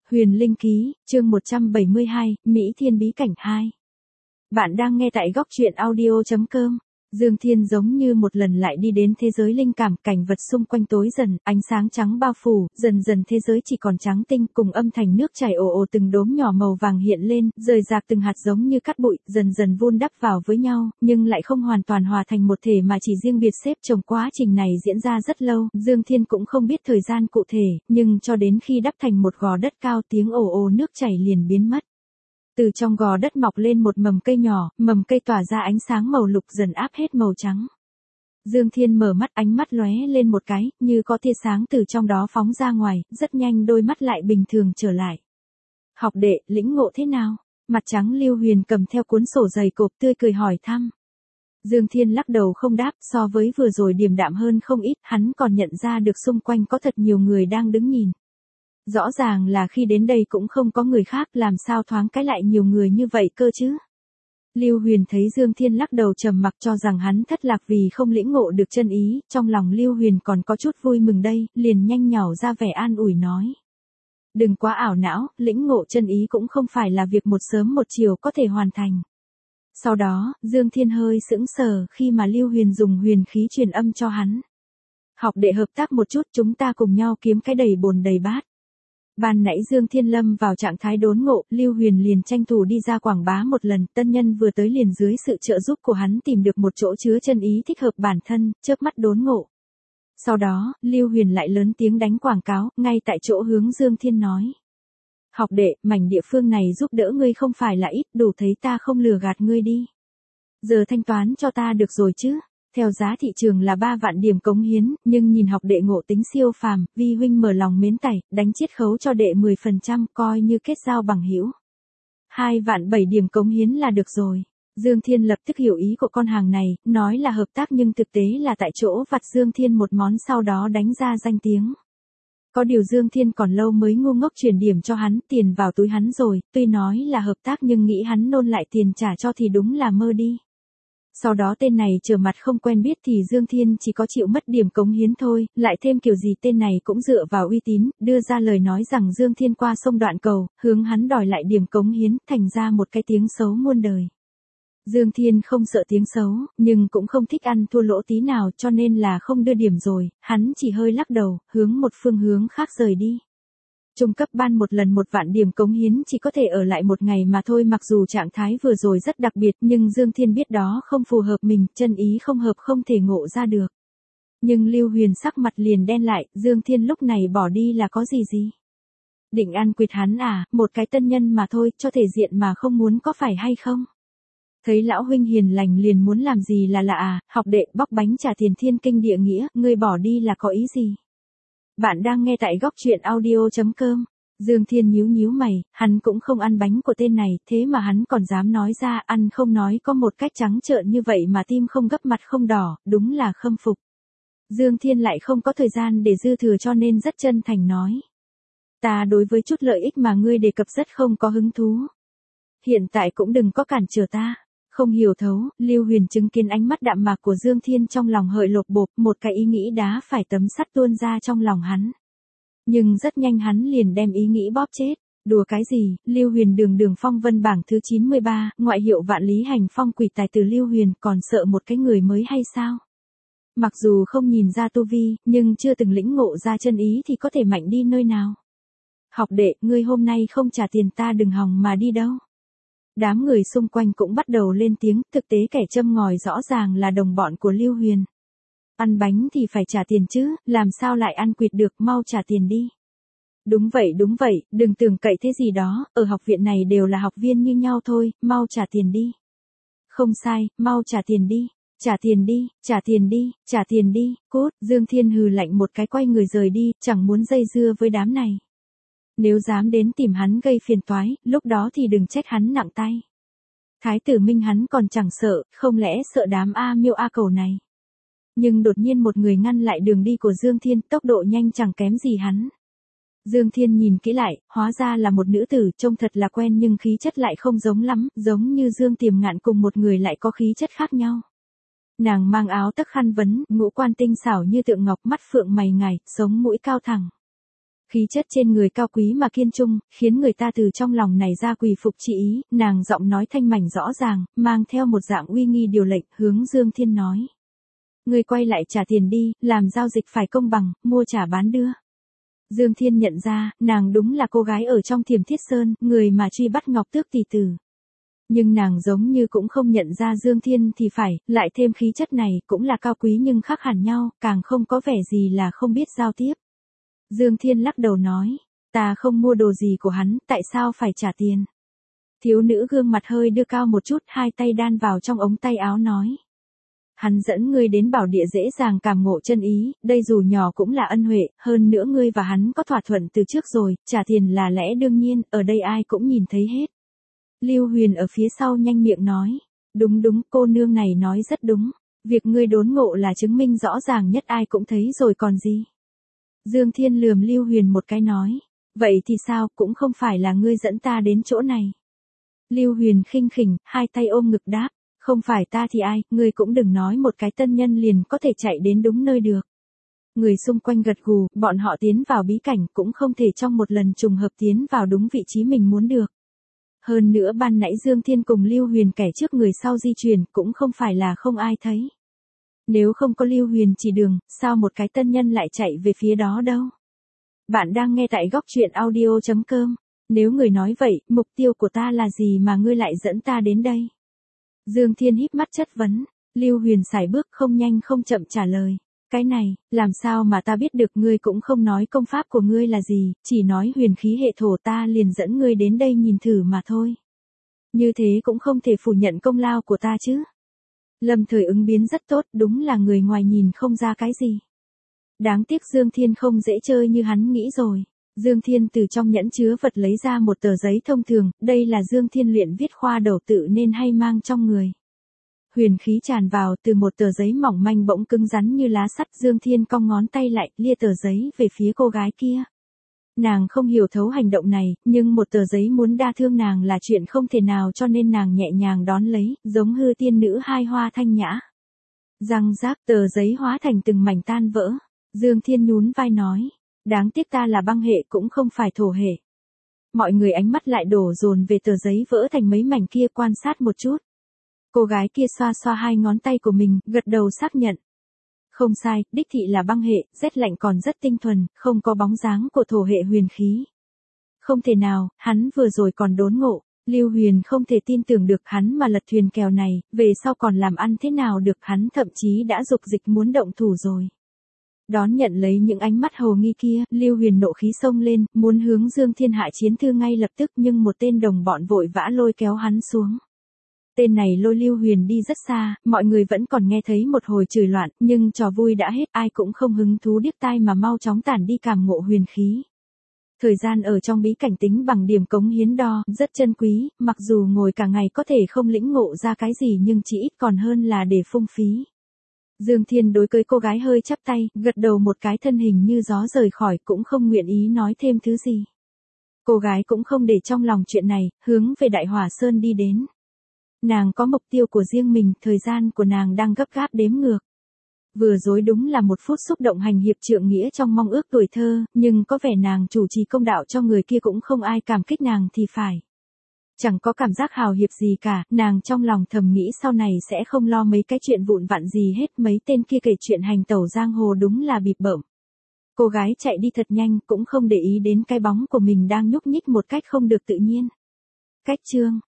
Huyền Linh Ký, chương 172, Mỹ Thiên Bí Cảnh 2. Bạn đang nghe tại góc truyện audio.com. Dương Thiên giống như một lần lại đi đến thế giới linh cảm, cảnh vật xung quanh tối dần, ánh sáng trắng bao phủ, dần dần thế giới chỉ còn trắng tinh, cùng âm thanh nước chảy ồ ồ, từng đốm nhỏ màu vàng hiện lên, rời rạc từng hạt giống như cát bụi, dần dần vun đắp vào với nhau, nhưng lại không hoàn toàn hòa thành một thể mà chỉ riêng biệt xếp chồng. Quá trình này diễn ra rất lâu, Dương Thiên cũng không biết thời gian cụ thể, nhưng cho đến khi đắp thành một gò đất cao, tiếng ồ ồ nước chảy liền biến mất. Từ trong gò đất mọc lên một mầm cây nhỏ, mầm cây tỏa ra ánh sáng màu lục dần áp hết màu trắng. Dương Thiên mở mắt, ánh mắt lóe lên một cái, như có tia sáng từ trong đó phóng ra ngoài, rất nhanh đôi mắt lại bình thường trở lại. Học đệ, lĩnh ngộ thế nào? Mặt trắng Lưu Huyền cầm theo cuốn sổ dày cộp tươi cười hỏi thăm. Dương Thiên lắc đầu không đáp, so với vừa rồi điềm đạm hơn không ít, hắn còn nhận ra được xung quanh có thật nhiều người đang đứng nhìn. Rõ ràng là khi đến đây cũng không có người khác, làm sao thoáng cái lại nhiều người như vậy cơ chứ? Lưu Huyền thấy Dương Thiên lắc đầu trầm mặc, cho rằng hắn thất lạc vì không lĩnh ngộ được chân ý, trong lòng Lưu Huyền còn có chút vui mừng đây, liền nhanh nhảu ra vẻ an ủi nói. Đừng quá ảo não, lĩnh ngộ chân ý cũng không phải là việc một sớm một chiều có thể hoàn thành. Sau đó, Dương Thiên hơi sững sờ khi mà Lưu Huyền dùng huyền khí truyền âm cho hắn. Học đệ hợp tác một chút, chúng ta cùng nhau kiếm cái đầy bồn đầy bát. Ban nãy Dương Thiên lâm vào trạng thái đốn ngộ, Lưu Huyền liền tranh thủ đi ra quảng bá một lần, tân nhân vừa tới liền dưới sự trợ giúp của hắn tìm được một chỗ chứa chân ý thích hợp bản thân, chớp mắt đốn ngộ. Sau đó, Lưu Huyền lại lớn tiếng đánh quảng cáo, ngay tại chỗ hướng Dương Thiên nói. Học đệ, mảnh địa phương này giúp đỡ ngươi không phải là ít, đủ thấy ta không lừa gạt ngươi đi. Giờ thanh toán cho ta được rồi chứ? Theo giá thị trường là 3 vạn điểm cống hiến, nhưng nhìn học đệ ngộ tính siêu phàm, vi huynh mở lòng mến tảy, đánh chiết khấu cho đệ 10%, coi như kết giao bằng hữu. 2 vạn 7 điểm cống hiến là được rồi. Dương Thiên lập tức hiểu ý của con hàng này, nói là hợp tác nhưng thực tế là tại chỗ vặt Dương Thiên một món, sau đó đánh ra danh tiếng. Có điều Dương Thiên còn lâu mới ngu ngốc chuyển điểm cho hắn, tiền vào túi hắn rồi, tuy nói là hợp tác nhưng nghĩ hắn nôn lại tiền trả cho thì đúng là mơ đi. Sau đó tên này trở mặt không quen biết thì Dương Thiên chỉ có chịu mất điểm cống hiến thôi, lại thêm kiểu gì tên này cũng dựa vào uy tín, đưa ra lời nói rằng Dương Thiên qua sông đoạn cầu, hướng hắn đòi lại điểm cống hiến, thành ra một cái tiếng xấu muôn đời. Dương Thiên không sợ tiếng xấu, nhưng cũng không thích ăn thua lỗ tí nào, cho nên là không đưa điểm rồi, hắn chỉ hơi lắc đầu, hướng một phương hướng khác rời đi. Trung cấp ban một lần 1 vạn điểm cống hiến chỉ có thể ở lại một ngày mà thôi, mặc dù trạng thái vừa rồi rất đặc biệt nhưng Dương Thiên biết đó không phù hợp mình, chân ý không hợp không thể ngộ ra được. Nhưng Lưu Huyền sắc mặt liền đen lại, Dương Thiên lúc này bỏ đi là có gì? Định ăn quỵt hắn à, một cái tân nhân mà thôi, cho thể diện mà không muốn có phải hay không? Thấy lão huynh hiền lành liền muốn làm gì là lạ à, học đệ bóc bánh trả tiền thiên kinh địa nghĩa, ngươi bỏ đi là có ý gì? Bạn đang nghe tại góc truyện audio.com. Dương Thiên nhíu mày, hắn cũng không ăn bánh của tên này, thế mà hắn còn dám nói ra, ăn không nói có một cách trắng trợn như vậy mà tim không gấp mặt không đỏ, đúng là khâm phục. Dương Thiên lại không có thời gian để dư thừa cho nên rất chân thành nói. Ta đối với chút lợi ích mà ngươi đề cập rất không có hứng thú. Hiện tại cũng đừng có cản trở ta. Không hiểu thấu, Lưu Huyền chứng kiến ánh mắt đạm mạc của Dương Thiên trong lòng hợi lột bột, một cái ý nghĩ đá phải tấm sắt tuôn ra trong lòng hắn. Nhưng rất nhanh hắn liền đem ý nghĩ bóp chết. Đùa cái gì, Lưu Huyền đường phong vân bảng thứ 93, ngoại hiệu vạn lý hành phong quỷ tài từ Lưu Huyền, còn sợ một cái người mới hay sao? Mặc dù không nhìn ra tu vi, nhưng chưa từng lĩnh ngộ ra chân ý thì có thể mạnh đi nơi nào. Học đệ, ngươi hôm nay không trả tiền ta đừng hòng mà đi đâu. Đám người xung quanh cũng bắt đầu lên tiếng, thực tế kẻ châm ngòi rõ ràng là đồng bọn của Lưu Huyền. Ăn bánh thì phải trả tiền chứ, làm sao lại ăn quỵt được, mau trả tiền đi. Đúng vậy, đừng tưởng cậy thế gì đó, ở học viện này đều là học viên như nhau thôi, mau trả tiền đi. Không sai, mau trả tiền đi, trả tiền đi, cút, Dương Thiên hừ lạnh một cái quay người rời đi, chẳng muốn dây dưa với đám này. Nếu dám đến tìm hắn gây phiền toái, lúc đó thì đừng trách hắn nặng tay. Thái tử Minh hắn còn chẳng sợ, không lẽ sợ đám A Miêu A Cầu này. Nhưng đột nhiên một người ngăn lại đường đi của Dương Thiên, tốc độ nhanh chẳng kém gì hắn. Dương Thiên nhìn kỹ lại, hóa ra là một nữ tử, trông thật là quen nhưng khí chất lại không giống lắm, giống như Dương Tiềm Ngạn cùng một người lại có khí chất khác nhau. Nàng mang áo tấc khăn vấn, ngũ quan tinh xảo như tượng ngọc, mắt phượng mày ngài, sống mũi cao thẳng. Khí chất trên người cao quý mà kiên trung, khiến người ta từ trong lòng này ra quỳ phục chị ý, nàng giọng nói thanh mảnh rõ ràng, mang theo một dạng uy nghi điều lệnh, hướng Dương Thiên nói. Ngươi quay lại trả tiền đi, làm giao dịch phải công bằng, mua trả bán đưa. Dương Thiên nhận ra, nàng đúng là cô gái ở trong Thiểm Thiết Sơn, người mà truy bắt Ngọc Tước tỷ tử. Nhưng nàng giống như cũng không nhận ra Dương Thiên thì phải, lại thêm khí chất này, cũng là cao quý nhưng khác hẳn nhau, càng không có vẻ gì là không biết giao tiếp. Dương Thiên lắc đầu nói, ta không mua đồ gì của hắn, tại sao phải trả tiền? Thiếu nữ gương mặt hơi đưa cao một chút, hai tay đan vào trong ống tay áo nói. Hắn dẫn ngươi đến bảo địa dễ dàng cảm ngộ chân ý, đây dù nhỏ cũng là ân huệ, hơn nữa ngươi và hắn có thỏa thuận từ trước rồi, trả tiền là lẽ đương nhiên, ở đây ai cũng nhìn thấy hết. Lưu Huyền ở phía sau nhanh miệng nói, đúng đúng, cô nương này nói rất đúng, việc ngươi đốn ngộ là chứng minh rõ ràng nhất ai cũng thấy rồi còn gì. Dương Thiên lườm Lưu Huyền một cái nói, vậy thì sao, cũng không phải là ngươi dẫn ta đến chỗ này. Lưu Huyền khinh khỉnh, hai tay ôm ngực đáp, không phải ta thì ai, ngươi cũng đừng nói một cái tân nhân liền có thể chạy đến đúng nơi được. Người xung quanh gật gù, bọn họ tiến vào bí cảnh cũng không thể trong một lần trùng hợp tiến vào đúng vị trí mình muốn được. Hơn nữa ban nãy Dương Thiên cùng Lưu Huyền kẻ trước người sau di chuyển cũng không phải là không ai thấy. Nếu không có Lưu Huyền chỉ đường, sao một cái tân nhân lại chạy về phía đó đâu? Bạn đang nghe tại góc truyện audio.com. Nếu người nói vậy, mục tiêu của ta là gì mà ngươi lại dẫn ta đến đây? Dương Thiên híp mắt chất vấn, Lưu Huyền sải bước không nhanh không chậm trả lời. Cái này, làm sao mà ta biết được, ngươi cũng không nói công pháp của ngươi là gì, chỉ nói huyền khí hệ thổ, ta liền dẫn ngươi đến đây nhìn thử mà thôi. Như thế cũng không thể phủ nhận công lao của ta chứ. Lâm Thời ứng biến rất tốt, đúng là người ngoài nhìn không ra cái gì. Đáng tiếc Dương Thiên không dễ chơi như hắn nghĩ rồi. Dương Thiên từ trong nhẫn chứa vật lấy ra một tờ giấy thông thường, đây là Dương Thiên luyện viết khoa đầu tự nên hay mang trong người. Huyền khí tràn vào từ một tờ giấy mỏng manh bỗng cứng rắn như lá sắt, Dương Thiên cong ngón tay lại, lia tờ giấy về phía cô gái kia. Nàng không hiểu thấu hành động này, nhưng một tờ giấy muốn đa thương nàng là chuyện không thể nào, cho nên nàng nhẹ nhàng đón lấy, giống hư tiên nữ hai hoa thanh nhã. Răng rác, tờ giấy hóa thành từng mảnh tan vỡ. Dương Thiên nhún vai nói, đáng tiếc ta là băng hệ cũng không phải thổ hệ. Mọi người ánh mắt lại đổ dồn về tờ giấy vỡ thành mấy mảnh kia, quan sát một chút. Cô gái kia xoa xoa hai ngón tay của mình, gật đầu xác nhận. Không sai, đích thị là băng hệ, rét lạnh còn rất tinh thuần, không có bóng dáng của thổ hệ huyền khí. Không thể nào, hắn vừa rồi còn đốn ngộ. Lưu Huyền không thể tin tưởng được hắn mà lật thuyền kèo này, về sau còn làm ăn thế nào được, hắn thậm chí đã dục dịch muốn động thủ rồi. Đón nhận lấy những ánh mắt hồ nghi kia, Lưu Huyền nộ khí xông lên, muốn hướng Dương Thiên hạ chiến thư ngay lập tức, nhưng một tên đồng bọn vội vã lôi kéo hắn xuống. Tên này lôi Lưu Huyền đi rất xa, mọi người vẫn còn nghe thấy một hồi chửi loạn, nhưng trò vui đã hết, ai cũng không hứng thú điếc tai mà mau chóng tản đi cảm ngộ huyền khí. Thời gian ở trong bí cảnh tính bằng điểm cống hiến đo, rất chân quý, mặc dù ngồi cả ngày có thể không lĩnh ngộ ra cái gì nhưng chỉ ít còn hơn là để phung phí. Dương Thiên đối với cô gái hơi chắp tay, gật đầu một cái, thân hình như gió rời khỏi, cũng không nguyện ý nói thêm thứ gì. Cô gái cũng không để trong lòng chuyện này, hướng về Đại Hỏa Sơn đi đến. Nàng có mục tiêu của riêng mình, thời gian của nàng đang gấp gáp đếm ngược. Vừa rồi đúng là một phút xúc động hành hiệp trượng nghĩa trong mong ước tuổi thơ, nhưng có vẻ nàng chủ trì công đạo cho người kia cũng không ai cảm kích nàng thì phải. Chẳng có cảm giác hào hiệp gì cả, nàng trong lòng thầm nghĩ sau này sẽ không lo mấy cái chuyện vụn vặn gì hết, mấy tên kia kể chuyện hành tẩu giang hồ đúng là bịp bợm. Cô gái chạy đi thật nhanh, cũng không để ý đến cái bóng của mình đang nhúc nhích một cách không được tự nhiên. Cách chương